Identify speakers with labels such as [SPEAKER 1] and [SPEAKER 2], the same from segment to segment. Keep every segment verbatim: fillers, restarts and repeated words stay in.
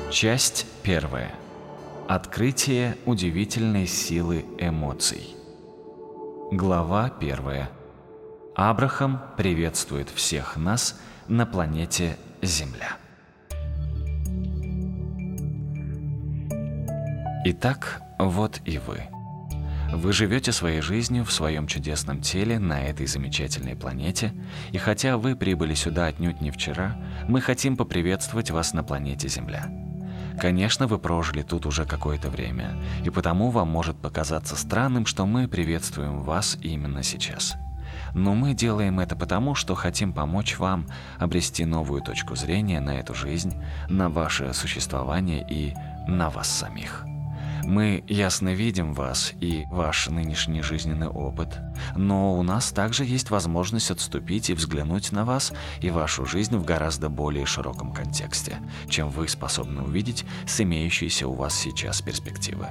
[SPEAKER 1] Часть первая. Открытие удивительной силы эмоций. Глава первая. Абрахам приветствует всех нас на планете Земля. Итак, вот и вы. Вы живете своей жизнью в своем чудесном теле на этой замечательной планете, и хотя вы прибыли сюда отнюдь не вчера, мы хотим поприветствовать вас на планете Земля. Конечно, вы прожили тут уже какое-то время, и потому вам может показаться странным, что мы приветствуем вас именно сейчас. Но мы делаем это потому, что хотим помочь вам обрести новую точку зрения на эту жизнь, на ваше существование и на вас самих. Мы ясно видим вас и ваш нынешний жизненный опыт, но у нас также есть возможность отступить и взглянуть на вас и вашу жизнь в гораздо более широком контексте, чем вы способны увидеть с имеющейся у вас сейчас перспективы.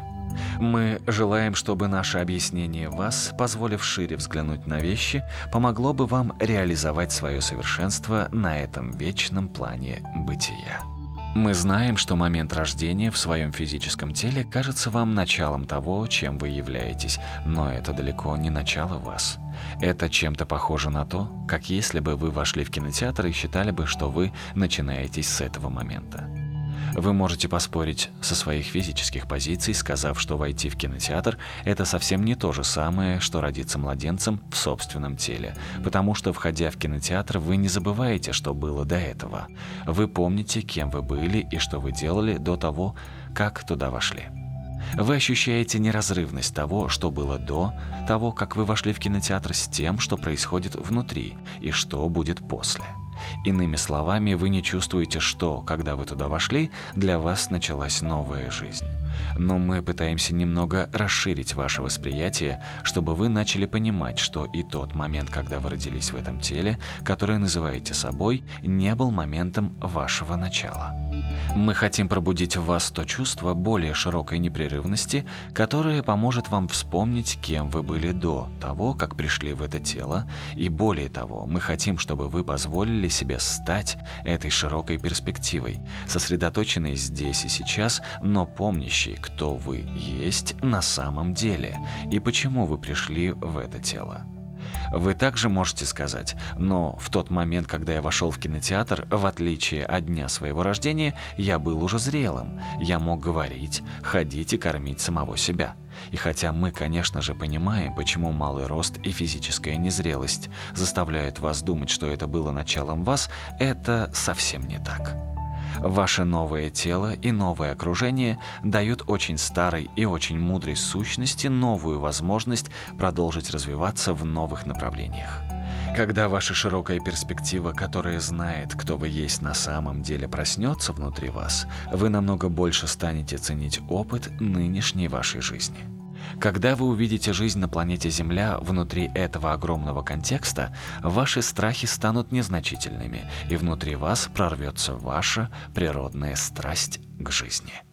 [SPEAKER 1] Мы желаем, чтобы наше объяснение вас, позволив шире взглянуть на вещи, помогло бы вам реализовать свое совершенство на этом вечном плане бытия. Мы знаем, что момент рождения в своем физическом теле кажется вам началом того, чем вы являетесь, но это далеко не начало вас. Это чем-то похоже на то, как если бы вы вошли в кинотеатр и считали бы, что вы начинаетесь с этого момента. Вы можете поспорить со своих физических позиций, сказав, что войти в кинотеатр – это совсем не то же самое, что родиться младенцем в собственном теле, потому что, входя в кинотеатр, вы не забываете, что было до этого. Вы помните, кем вы были и что вы делали до того, как туда вошли. Вы ощущаете неразрывность того, что было до того, как вы вошли в кинотеатр, с тем, что происходит внутри и что будет после. Иными словами, вы не чувствуете, что, когда вы туда вошли, для вас началась новая жизнь. Но мы пытаемся немного расширить ваше восприятие, чтобы вы начали понимать, что и тот момент, когда вы родились в этом теле, которое называете собой, не был моментом вашего начала. Мы хотим пробудить в вас то чувство более широкой непрерывности, которое поможет вам вспомнить, кем вы были до того, как пришли в это тело, и более того, мы хотим, чтобы вы позволили себе стать этой широкой перспективой, сосредоточенной здесь и сейчас, но помнящей, кто вы есть на самом деле и почему вы пришли в это тело. Вы также можете сказать: но в тот момент, когда я вошел в кинотеатр, в отличие от дня своего рождения, я был уже зрелым. Я мог говорить, ходить и кормить самого себя. И хотя мы, конечно же, понимаем, почему малый рост и физическая незрелость заставляют вас думать, что это было началом вас, это совсем не так. Ваше новое тело и новое окружение дают очень старой и очень мудрой сущности новую возможность продолжить развиваться в новых направлениях. Когда ваша широкая перспектива, которая знает, кто вы есть на самом деле, проснется внутри вас, вы намного больше станете ценить опыт нынешней вашей жизни. Когда вы увидите жизнь на планете Земля внутри этого огромного контекста, ваши страхи станут незначительными, и внутри вас прорвется ваша природная страсть к жизни.